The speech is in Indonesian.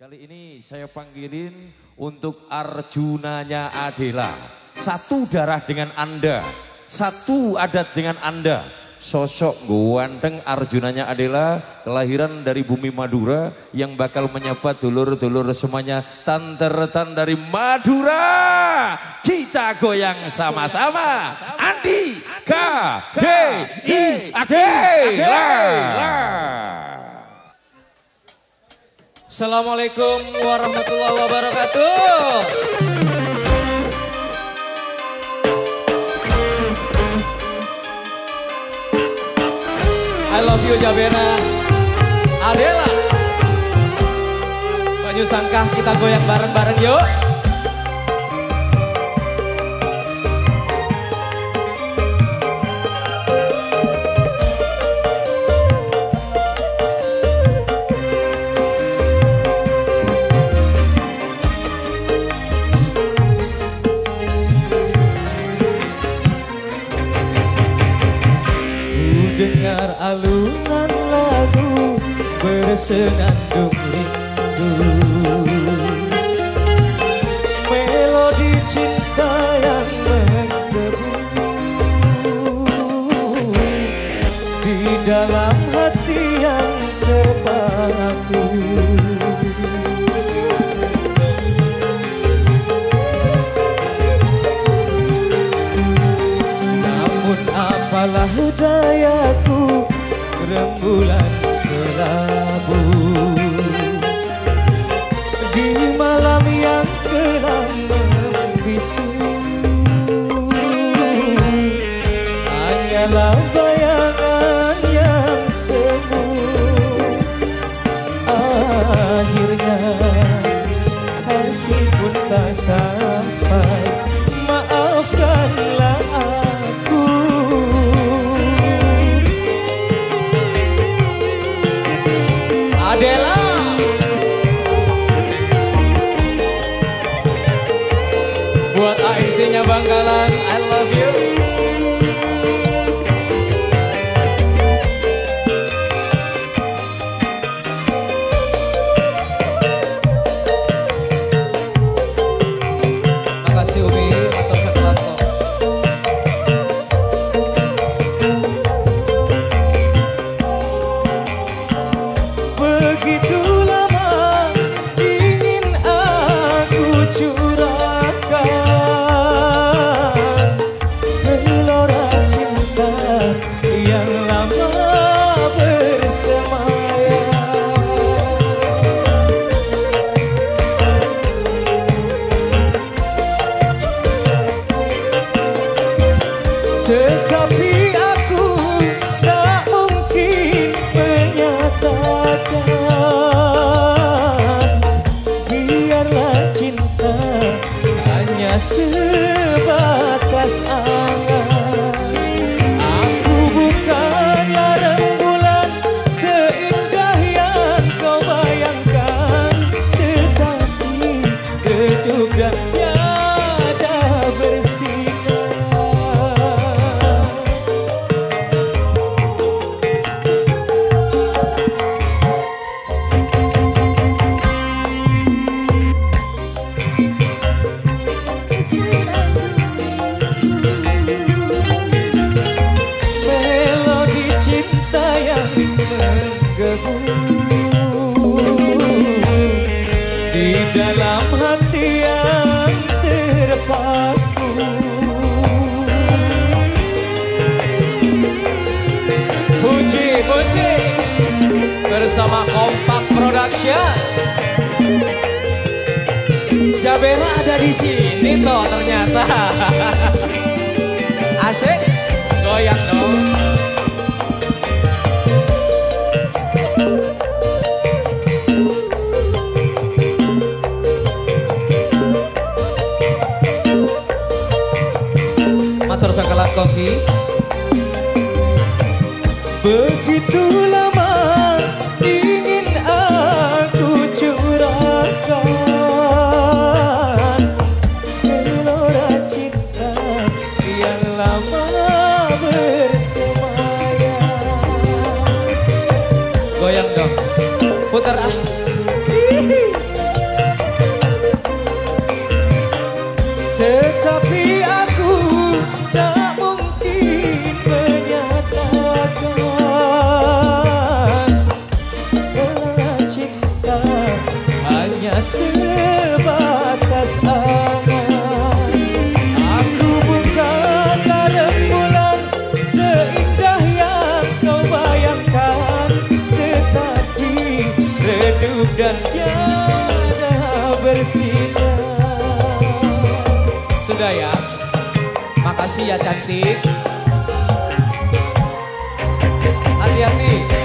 Kali ini saya panggilin untuk Arjunanya Adela. Satu darah dengan Anda, satu adat dengan Anda. Sosok ganteng Arjunanya Adela, kelahiran dari bumi Madura, yang bakal menyapa dulur-dulur semuanya. Tanteretan dari Madura, kita goyang sama-sama. Andi KDI Adela. Assalamualaikum warahmatullahi wabarakatuh. I love you Jabera Adela. Banyu sangkah kita goyang bareng-bareng yuk. Dengar alunan lagu bersenandung rindu, melodi cinta yang menggebu di dalam hati yang terpaku. Namun apalah dayaku, rembulan kelabu di malam yang kelam membisu, hanyalah bayangan yang semu. Akhirnya hasil pun tak sampai, maafkanlah aku. Adela, buat AIC-nya Bangkalan, I love you. Makasih Umi, matur sekelas kok. Begitu lama ingin aku curahkan gelora cinta yang lama bersemayam. Tetapi aku tak mungkin menyatakan, biarlah cinta hanya sebatas angan. Aku bukanlah rembulan seindah yang kau bayangkan, tetapi redup dan tiada bersinar. Melodi cinta yang menggebu di dalam hati yang terpaku. Puji musik bersama Kompak Production. Jabera ada di sini toh ternyata. Asik, goyang dong. Matur sakalat kopi. Begitu lama ingin aku curahkan gelora cinta yang lama bersemayam. Goyang dong. Putar ah. sebatas angan. Aku bukanlah rembulan seindah yang kau bayangkan, tetapi redup dan tiada bersinar. Sudah ya. Makasih ya cantik. Hati-hati.